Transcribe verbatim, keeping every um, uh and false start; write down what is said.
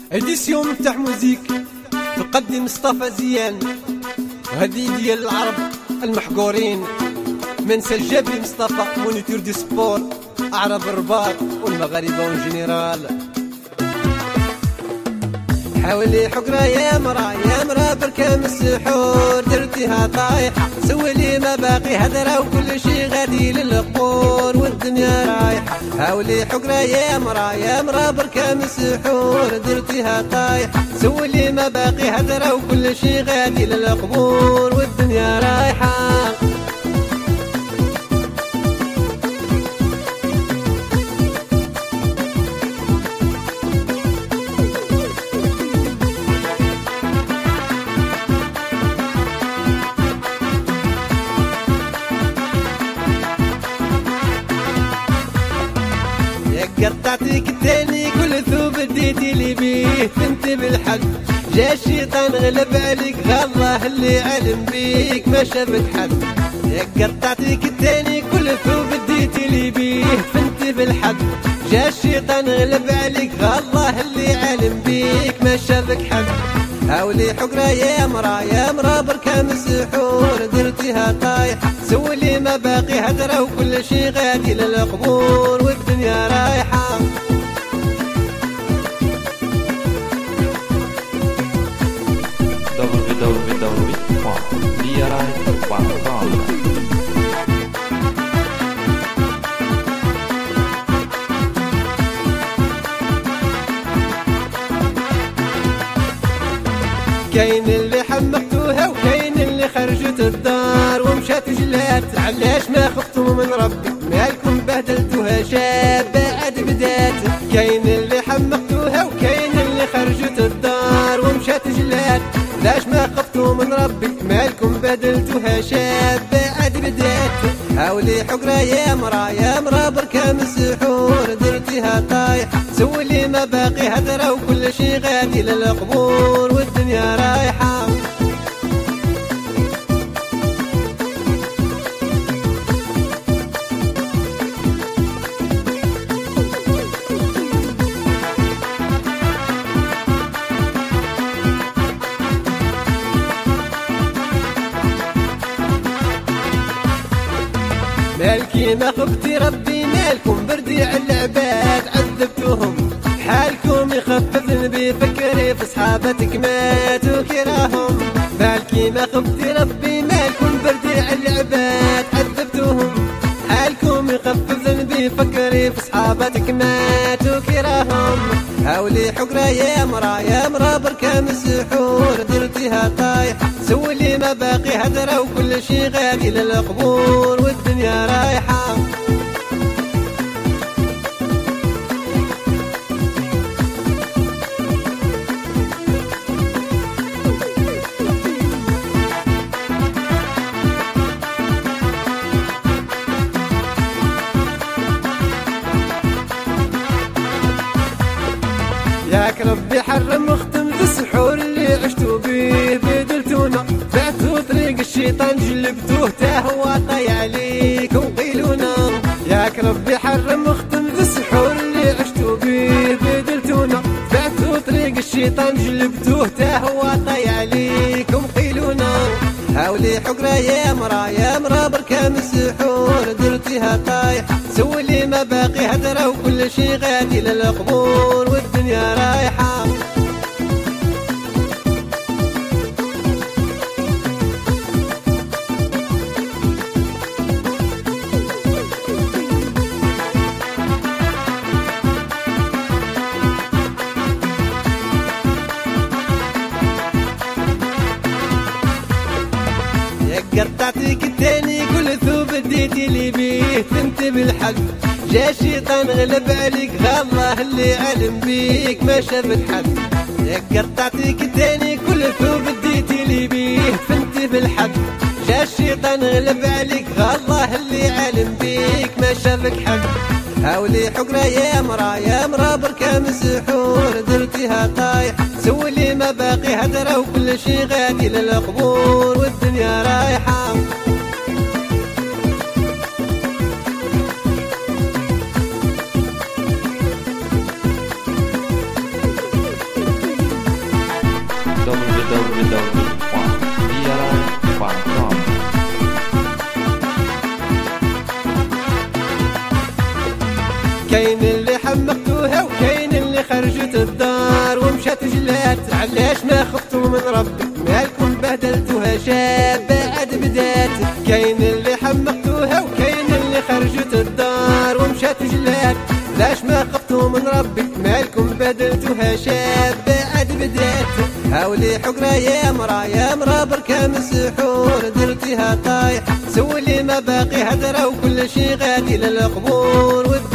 اديسيون تاع موزيك تقدم مصطفى زيان، وهذه ديال العرب المحقورين من سلجابي مصطفى مونيتور دي سبور عرب الرباط والمغاربه اون جينيرال. حاولي حقرة يا مرا يا مرا بركة من السحور درتيها طايحة، سولي ما باقي هدرة وكل شي غادي للقبور والدنيا رايحة. حاولي حقرة يا مرا يا مرا بركة من السحور درتيها طايحة، سولي ما باقي هدرة وكل شي غادي للقبور والدنيا رايحة. قطعتك التاني كل ثوب اديتي لي بيه فنت بالحد، جا الشيطان غلب عليك الله اللي علم بيك ما شافك حد. قطعتك التاني كل ثوب اديتي لي بيه فنت بالحد، جا الشيطان غلب عليك الله اللي علم بيك ما شافك حد. حاولي حقرة يا مرا يا مرا بركة من السحور درتيها طايحة، سولي ما باقي هدرة وكل شي غادي للقبور والدنيا رايحة. دبليو دبليو دبليو دوت ليراي دوت كوم. كاين اللي حمقتوها وكاين اللي خرجت الدار ومشات جلات، علاش ما خفتوا من ربي مالكم بهدلتوها شابة عاد بدات. كاين اللي حمقتوها وكاين اللي خرجت الدار ومشات جلات، علاش ما خفتوا من ربي مالكم بهدلتوها شابة عاد بدات. حاولي حقرة يا مرا يا مرا بركة من السحور درتيها طايحة، سولي ما باقي هدرة وكل شي غادي للقبور والدنيا رايحة. مالكي ما خفتي ربي مالكم بردي على العباد عذبتوهم، حالكم يخفف ذنبي فكري في صحابتك ماتوا كراهم. مالكي ما خفتي ربي مالكم بردي على العباد عذبتوهم، حالكم يخفف ذنبي فكري في صحابتك ماتوا كراهم. حاولي حقرة يا مرا يا مرا بركة من السحور درتيها طايحة، سولي ما باقي هدرة وكل شي غادي للقبور والدنيا رايحة. ياك ربي حرم وختم ذا السحور اللي عشتو بيه بدلتونا، بعتو طريق الشيطان جلبتوه تا هو طاي عليك وقيلونا. ياك ربي حرم وختم ذا السحور اللي عشتو بيه بدلتونا، بعتو طريق الشيطان جلبتوه تا هو طاي عليك وقيلونا. حاولي حقرة يا مرا يا مرا بركة من السحور درتيها طايحة، سولي ما باقي هدرة وكل شي غادي للقبور والدنيا رايحة. قطعتك التاني كل ثوب اديتي لي بيه فنت بالحق، جا الشيطان غلب عليك الله اللي علم بيك ما شافك حد. قطعتك التاني كل ثوب اديتي لي بيه فنت بالحق، جا الشيطان غلب عليك الله اللي علم بيك ما شافك حد. حاولي حقرة يا مرا يا مرا بركة من السحور درتيها طايحة، سولي ما باقي هدرة وكل شي غادي للقبور والدنيا رايحة. حمقتوها وكاين اللي خرجت الدار ومشات جلات. علاش ما خفتوا من ربي مالكم بهدلتوها شابة عاد بدات. كاين اللي حمقتوها وكاين اللي خرجت الدار ومشات جلات. علاش ما خفتوا من ربي مالكم بهدلتوها شابة عاد بدات. هاولي حقرة يا مرا يا مرا بركة مسحور درتيها طايح. سولي ما باقي هدرة وكل شي غادي للقبور.